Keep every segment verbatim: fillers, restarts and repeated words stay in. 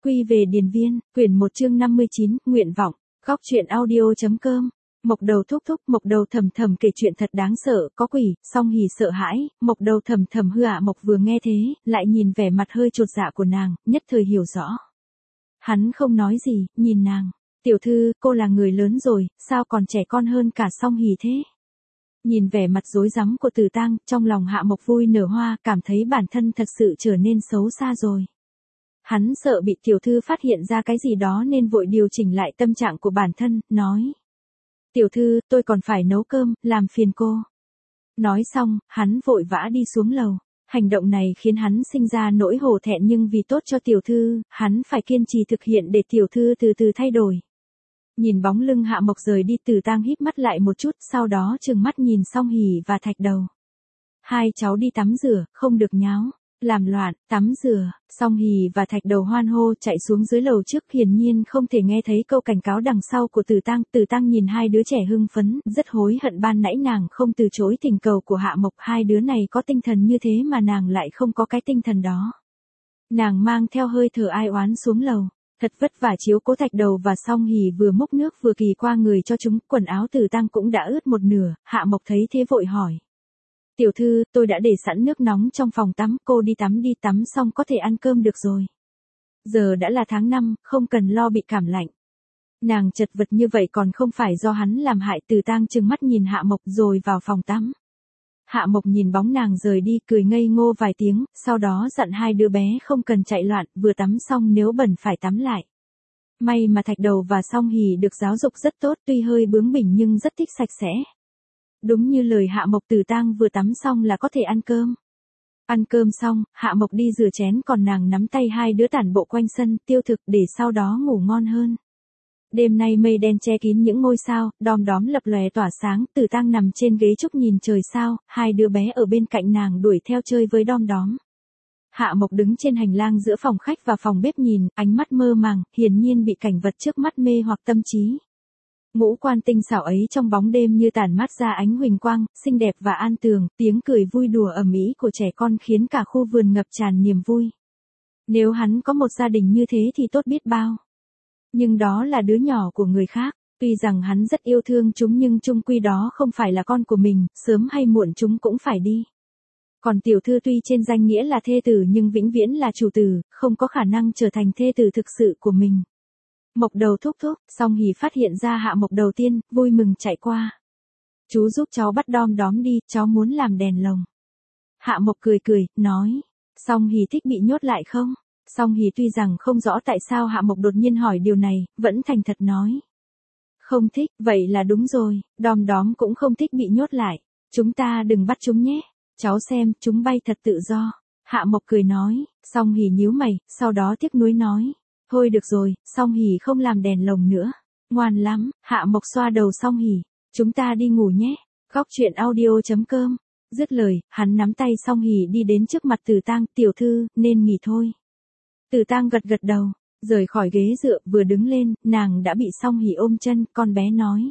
Quy về điền viên, quyển một chương năm mươi chín, nguyện vọng, góc truyện audio.com. Mộc Đầu thúc thúc, Mộc Đầu thầm thầm kể chuyện thật đáng sợ, có quỷ. Song Hỉ sợ hãi, Mộc Đầu thầm thầm hư ạ. Mộc vừa nghe thế, lại nhìn vẻ mặt hơi chột dạ của nàng, nhất thời hiểu rõ. Hắn không nói gì, nhìn nàng, tiểu thư, cô là người lớn rồi, sao còn trẻ con hơn cả Song Hỉ thế? Nhìn vẻ mặt rối rắm của Từ Tang, trong lòng Hạ Mộc vui nở hoa, cảm thấy bản thân thật sự trở nên xấu xa rồi. Hắn sợ bị tiểu thư phát hiện ra cái gì đó nên vội điều chỉnh lại tâm trạng của bản thân, nói. Tiểu thư, tôi còn phải nấu cơm, làm phiền cô. Nói xong, hắn vội vã đi xuống lầu. Hành động này khiến hắn sinh ra nỗi hổ thẹn, nhưng vì tốt cho tiểu thư, hắn phải kiên trì thực hiện để tiểu thư từ từ thay đổi. Nhìn bóng lưng Hạ Mộc rời đi, Từ Tang híp mắt lại một chút, sau đó trừng mắt nhìn Song Hỉ và Thạch Đầu. Hai cháu đi tắm rửa, không được nháo, làm loạn. Tắm rửa. Song Hỉ và Thạch Đầu hoan hô chạy xuống dưới lầu trước, hiển nhiên không thể nghe thấy câu cảnh cáo đằng sau của Từ Tang. Từ Tang nhìn hai đứa trẻ hưng phấn, rất hối hận ban nãy nàng không từ chối thỉnh cầu của Hạ Mộc. Hai đứa này có tinh thần như thế mà nàng lại không có cái tinh thần đó. Nàng mang theo hơi thở ai oán xuống lầu. Thật vất vả chiếu cố Thạch Đầu và Song Hỉ vừa múc nước vừa kỳ qua người cho chúng, quần áo Từ Tang cũng đã ướt một nửa. Hạ Mộc thấy thế vội hỏi. Tiểu thư, tôi đã để sẵn nước nóng trong phòng tắm, cô đi tắm đi, tắm xong có thể ăn cơm được rồi. Giờ đã là tháng năm, không cần lo bị cảm lạnh. Nàng chật vật như vậy còn không phải do hắn làm hại. Từ Tang trừng mắt nhìn Hạ Mộc rồi vào phòng tắm. Hạ Mộc nhìn bóng nàng rời đi, cười ngây ngô vài tiếng, sau đó dặn hai đứa bé không cần chạy loạn, vừa tắm xong nếu bẩn phải tắm lại. May mà Thạch Đầu và Song Hỉ được giáo dục rất tốt, tuy hơi bướng bỉnh nhưng rất thích sạch sẽ. Đúng như lời Hạ Mộc, Từ Tang vừa tắm xong là có thể ăn cơm. Ăn cơm xong, Hạ Mộc đi rửa chén, còn nàng nắm tay hai đứa tản bộ quanh sân, tiêu thực để sau đó ngủ ngon hơn. Đêm nay mây đen che kín những ngôi sao, đom đóm lập lòe tỏa sáng. Từ Tang nằm trên ghế trúc nhìn trời sao, hai đứa bé ở bên cạnh nàng đuổi theo chơi với đom đóm. Hạ Mộc đứng trên hành lang giữa phòng khách và phòng bếp nhìn, ánh mắt mơ màng, hiển nhiên bị cảnh vật trước mắt mê hoặc tâm trí. Ngũ quan tinh xảo ấy trong bóng đêm như tản mát ra ánh huỳnh quang, xinh đẹp và an tường, tiếng cười vui đùa ầm ĩ của trẻ con khiến cả khu vườn ngập tràn niềm vui. Nếu hắn có một gia đình như thế thì tốt biết bao. Nhưng đó là đứa nhỏ của người khác, tuy rằng hắn rất yêu thương chúng nhưng chung quy đó không phải là con của mình, sớm hay muộn chúng cũng phải đi. Còn tiểu thư tuy trên danh nghĩa là thê tử nhưng vĩnh viễn là chủ tử, không có khả năng trở thành thê tử thực sự của mình. Mộc Đầu thúc thúc. Song Hỉ phát hiện ra Hạ Mộc đầu tiên, vui mừng chạy qua. Chú giúp cháu bắt đom đóm đi, cháu muốn làm đèn lồng. Hạ Mộc cười cười, nói. Song Hỉ thích bị nhốt lại không? Song Hỉ tuy rằng không rõ tại sao Hạ Mộc đột nhiên hỏi điều này, vẫn thành thật nói. Không thích, vậy là đúng rồi, đom đóm cũng không thích bị nhốt lại. Chúng ta đừng bắt chúng nhé. Cháu xem, chúng bay thật tự do. Hạ Mộc cười nói. Song Hỉ nhíu mày, sau đó tiếc nuối nói. Thôi được rồi, Song Hỉ không làm đèn lồng nữa. Ngoan lắm. Hạ Mộc xoa đầu Song Hỉ. Chúng ta đi ngủ nhé. Góc truyện audio.com. Dứt lời, hắn nắm tay Song Hỉ đi đến trước mặt Từ Tang. Tiểu thư, nên nghỉ thôi. Từ Tang gật gật đầu, rời khỏi ghế dựa, vừa đứng lên, nàng đã bị Song Hỉ ôm chân, con bé nói.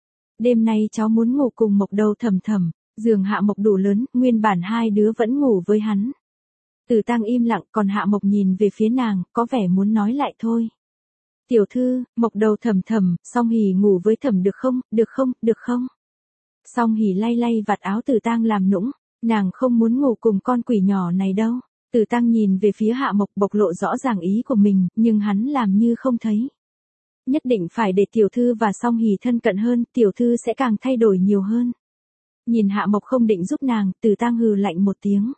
Đêm nay cháu muốn ngủ cùng Mộc Đầu thầm thầm, giường Hạ Mộc đủ lớn, nguyên bản hai đứa vẫn ngủ với hắn. Từ Tang im lặng, còn Hạ Mộc nhìn về phía nàng, có vẻ muốn nói lại thôi. Tiểu thư, Mộc Đầu thầm thầm, Song Hỉ ngủ với thầm được không, được không, được không? Song Hỉ lay lay vạt áo Từ Tang làm nũng, nàng không muốn ngủ cùng con quỷ nhỏ này đâu. Từ Tang nhìn về phía Hạ Mộc, bộc lộ rõ ràng ý của mình, nhưng hắn làm như không thấy. Nhất định phải để tiểu thư và Song Hỉ thân cận hơn, tiểu thư sẽ càng thay đổi nhiều hơn. Nhìn Hạ Mộc không định giúp nàng, Từ Tang hừ lạnh một tiếng.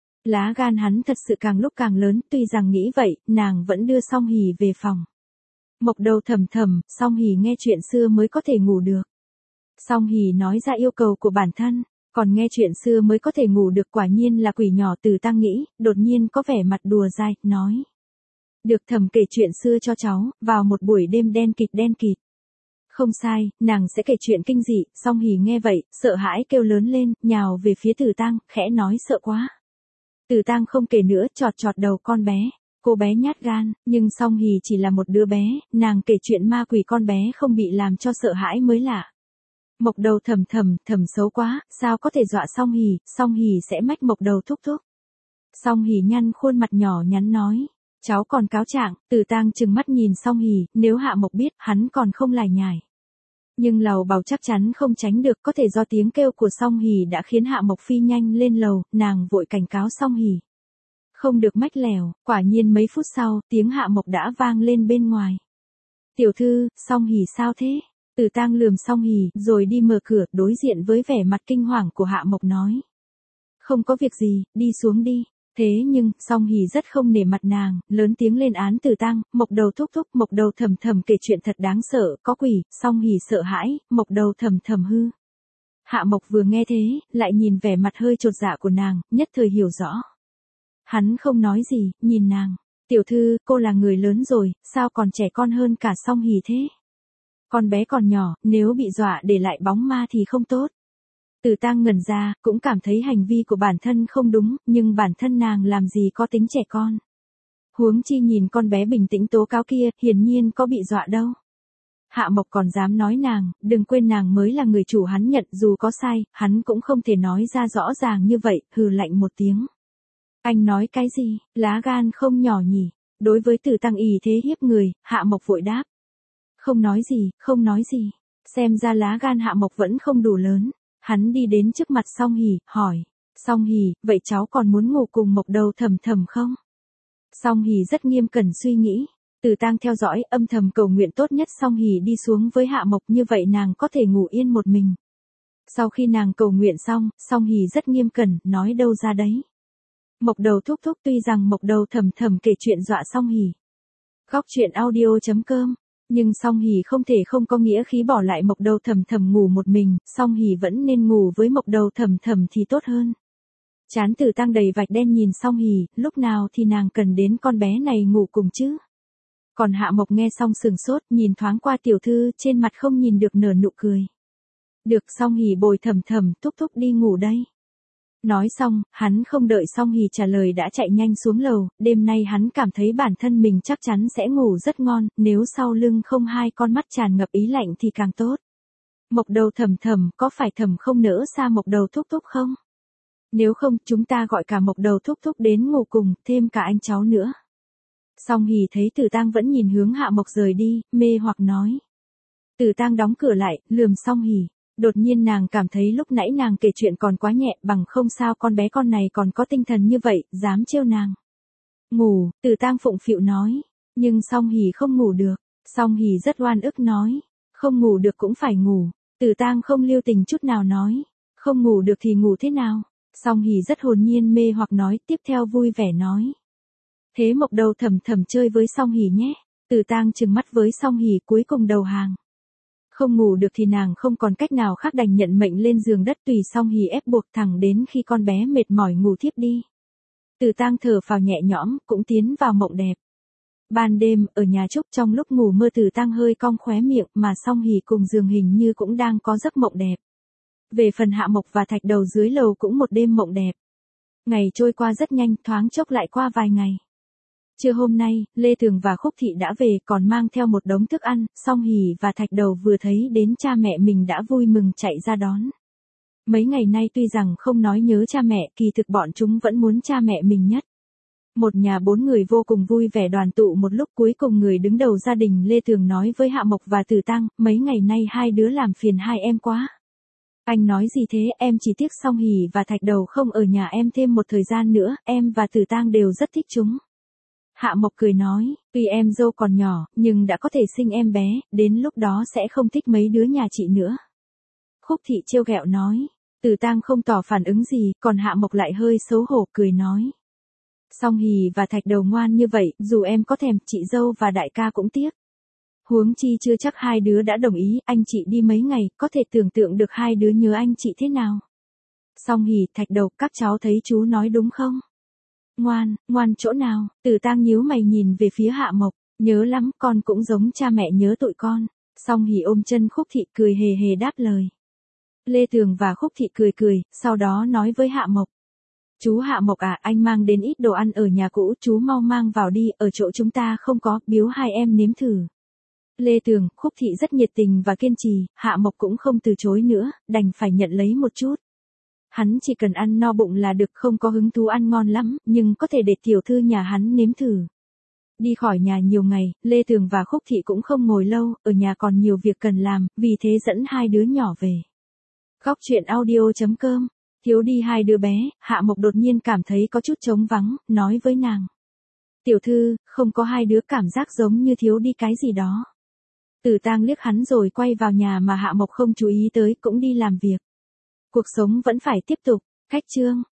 Lá gan hắn thật sự càng lúc càng lớn, tuy rằng nghĩ vậy, nàng vẫn đưa Song Hỉ về phòng. Mộc Đầu thầm thầm, Song Hỉ nghe chuyện xưa mới có thể ngủ được. Song Hỉ nói ra yêu cầu của bản thân, còn nghe chuyện xưa mới có thể ngủ được, quả nhiên là quỷ nhỏ. Từ Tang nghĩ, đột nhiên có vẻ mặt đùa dai, nói. Được, thầm kể chuyện xưa cho cháu, vào một buổi đêm đen kịt đen kịt. Không sai, nàng sẽ kể chuyện kinh dị. Song Hỉ nghe vậy, sợ hãi kêu lớn lên, nhào về phía Từ Tang, khẽ nói sợ quá. Từ Tang không kể nữa, chọt chọt đầu con bé. Cô bé nhát gan, nhưng Song Hỉ chỉ là một đứa bé, nàng kể chuyện ma quỷ con bé không bị làm cho sợ hãi mới lạ. Mộc Đầu thầm thầm, thầm xấu quá, sao có thể dọa Song Hỉ, Song Hỉ sẽ mách Mộc Đầu thúc thúc. Song Hỉ nhăn khuôn mặt nhỏ nhắn nói, Cháu còn cáo trạng, Từ Tang trừng mắt nhìn Song Hỉ, nếu Hạ Mộc biết, hắn còn không lải nhải. Nhưng lầu bầu chắc chắn không tránh được, có thể do tiếng kêu của Song Hỉ đã khiến Hạ Mộc phi nhanh lên lầu, nàng vội cảnh cáo Song Hỉ. Không được mách lèo, quả nhiên mấy phút sau, tiếng Hạ Mộc đã vang lên bên ngoài. Tiểu thư, Song Hỉ sao thế? Từ Tang lườm Song Hỉ, rồi đi mở cửa, đối diện với vẻ mặt kinh hoàng của Hạ Mộc nói. Không có việc gì, đi xuống đi. Thế nhưng, Song Hỉ rất không nể mặt nàng, lớn tiếng lên án Từ Tang, Mộc Đầu thúc thúc, Mộc Đầu thầm thầm kể chuyện thật đáng sợ, có quỷ. Song Hỉ sợ hãi, Mộc Đầu thầm thầm hư. Hạ Mộc vừa nghe thế, lại nhìn vẻ mặt hơi chột dạ của nàng, nhất thời hiểu rõ. Hắn không nói gì, nhìn nàng. Tiểu thư, cô là người lớn rồi, sao còn trẻ con hơn cả Song Hỉ thế? Con bé còn nhỏ, nếu bị dọa để lại bóng ma thì không tốt. Từ Tang ngẩn ra, cũng cảm thấy hành vi của bản thân không đúng, nhưng bản thân nàng làm gì có tính trẻ con. Huống chi nhìn con bé bình tĩnh tố cáo kia, hiển nhiên có bị dọa đâu. Hạ Mộc còn dám nói nàng, đừng quên nàng mới là người chủ, hắn nhận dù có sai, hắn cũng không thể nói ra rõ ràng như vậy, hừ lạnh một tiếng. Anh nói cái gì, lá gan không nhỏ nhỉ? Đối với Từ Tang ỷ thế hiếp người, Hạ Mộc vội đáp. Không nói gì, không nói gì. Xem ra lá gan Hạ Mộc vẫn không đủ lớn. Hắn đi đến trước mặt Song Hỉ, hỏi. Song Hỉ, vậy cháu còn muốn ngủ cùng Mộc Đầu thầm thầm không? Song Hỉ rất nghiêm cẩn suy nghĩ. Từ Tang theo dõi, âm thầm cầu nguyện tốt nhất Song Hỉ đi xuống với Hạ Mộc, như vậy nàng có thể ngủ yên một mình. Sau khi nàng cầu nguyện xong, Song Hỉ rất nghiêm cẩn, nói đâu ra đấy. Mộc Đầu thúc thúc, tuy rằng Mộc Đầu thầm thầm kể chuyện dọa Song Hỉ. Góc truyện audio chấm com. Nhưng Song Hỉ không thể không có nghĩa khí bỏ lại Mộc Đầu thầm thầm ngủ một mình, Song Hỉ vẫn nên ngủ với Mộc Đầu thầm thầm thì tốt hơn. Trán Từ Tang đầy vạch đen nhìn Song Hỉ, lúc nào thì nàng cần đến con bé này ngủ cùng chứ? Còn Hạ Mộc nghe xong sừng sốt, nhìn thoáng qua tiểu thư, trên mặt không nhìn được nở nụ cười. Được, Song Hỉ bồi thầm thầm, thúc thúc đi ngủ đây. Nói xong, hắn không đợi Song Hỉ trả lời đã chạy nhanh xuống lầu, đêm nay hắn cảm thấy bản thân mình chắc chắn sẽ ngủ rất ngon, nếu sau lưng không hai con mắt tràn ngập ý lạnh thì càng tốt. Mộc Đầu thầm thầm, có phải thầm không nỡ xa Mộc Đầu thúc thúc không? Nếu không, chúng ta gọi cả Mộc Đầu thúc thúc đến ngủ cùng, thêm cả anh cháu nữa. Song Hỉ thấy Từ Tang vẫn nhìn hướng Hạ Mộc rời đi, mê hoặc nói. Từ Tang đóng cửa lại, lườm Song Hỉ. Đột nhiên nàng cảm thấy lúc nãy nàng kể chuyện còn quá nhẹ, bằng không sao con bé con này còn có tinh thần như vậy, dám trêu nàng. Ngủ, Từ Tang phụng phịu nói. Nhưng Song Hỉ không ngủ được. Song Hỉ rất oan ức nói. Không ngủ được cũng phải ngủ. Từ Tang không lưu tình chút nào nói. Không ngủ được thì ngủ thế nào? Song Hỉ rất hồn nhiên mê hoặc nói, tiếp theo vui vẻ nói. Thế Mộc Đầu thầm thầm chơi với Song Hỉ nhé. Từ Tang trừng mắt với Song Hỉ, cuối cùng đầu hàng. Không ngủ được thì nàng không còn cách nào khác đành nhận mệnh lên giường đất tùy Song Hỉ ép buộc thẳng đến khi con bé mệt mỏi ngủ thiếp đi. Từ Tang thở phào nhẹ nhõm, cũng tiến vào mộng đẹp. Ban đêm, ở nhà Trúc trong lúc ngủ mơ Từ Tang hơi cong khóe miệng mà Song Hỉ cùng giường hình như cũng đang có giấc mộng đẹp. Về phần Hạ Mộc và Thạch Đầu dưới lầu cũng một đêm mộng đẹp. Ngày trôi qua rất nhanh, thoáng chốc lại qua vài ngày. Trưa hôm nay, Lê Tường và Khúc Thị đã về còn mang theo một đống thức ăn, Song Hỉ và Thạch Đầu vừa thấy đến cha mẹ mình đã vui mừng chạy ra đón. Mấy ngày nay tuy rằng không nói nhớ cha mẹ, kỳ thực bọn chúng vẫn muốn cha mẹ mình nhất. Một nhà bốn người vô cùng vui vẻ đoàn tụ một lúc, cuối cùng người đứng đầu gia đình Lê Tường nói với Hạ Mộc và Từ Tang, mấy ngày nay hai đứa làm phiền hai em quá. Anh nói gì thế, em chỉ tiếc Song Hỉ và Thạch Đầu không ở nhà em thêm một thời gian nữa, em và Từ Tang đều rất thích chúng. Hạ Mộc cười nói, tuy em dâu còn nhỏ, nhưng đã có thể sinh em bé, đến lúc đó sẽ không thích mấy đứa nhà chị nữa. Khúc Thị trêu ghẹo nói, Từ Tang không tỏ phản ứng gì, còn Hạ Mộc lại hơi xấu hổ cười nói. Song Hỉ và Thạch Đầu ngoan như vậy, dù em có thèm, chị dâu và đại ca cũng tiếc. Huống chi chưa chắc hai đứa đã đồng ý, anh chị đi mấy ngày, có thể tưởng tượng được hai đứa nhớ anh chị thế nào. Song Hỉ, Thạch Đầu, các cháu thấy chú nói đúng không? Ngoan, ngoan chỗ nào? Từ Tang nhíu mày nhìn về phía Hạ Mộc, nhớ lắm, con cũng giống cha mẹ nhớ tụi con. Song Hỉ ôm chân Khúc Thị cười hề hề đáp lời. Lê Tường và Khúc Thị cười cười, sau đó nói với Hạ Mộc. Chú Hạ Mộc à, anh mang đến ít đồ ăn ở nhà cũ, chú mau mang vào đi, ở chỗ chúng ta không có, biếu hai em nếm thử. Lê Tường, Khúc Thị rất nhiệt tình và kiên trì, Hạ Mộc cũng không từ chối nữa, đành phải nhận lấy một chút. Hắn chỉ cần ăn no bụng là được, không có hứng thú ăn ngon lắm, nhưng có thể để tiểu thư nhà hắn nếm thử. Đi khỏi nhà nhiều ngày, Lê Tường và Khúc Thị cũng không ngồi lâu, ở nhà còn nhiều việc cần làm, vì thế dẫn hai đứa nhỏ về. Góc chuyện audio chấm com. Thiếu đi hai đứa bé, Hạ Mộc đột nhiên cảm thấy có chút trống vắng, nói với nàng. Tiểu thư, không có hai đứa cảm giác giống như thiếu đi cái gì đó. Tử Tang liếc hắn rồi quay vào nhà mà Hạ Mộc không chú ý tới, cũng đi làm việc. Cuộc sống vẫn phải tiếp tục. Khách chương.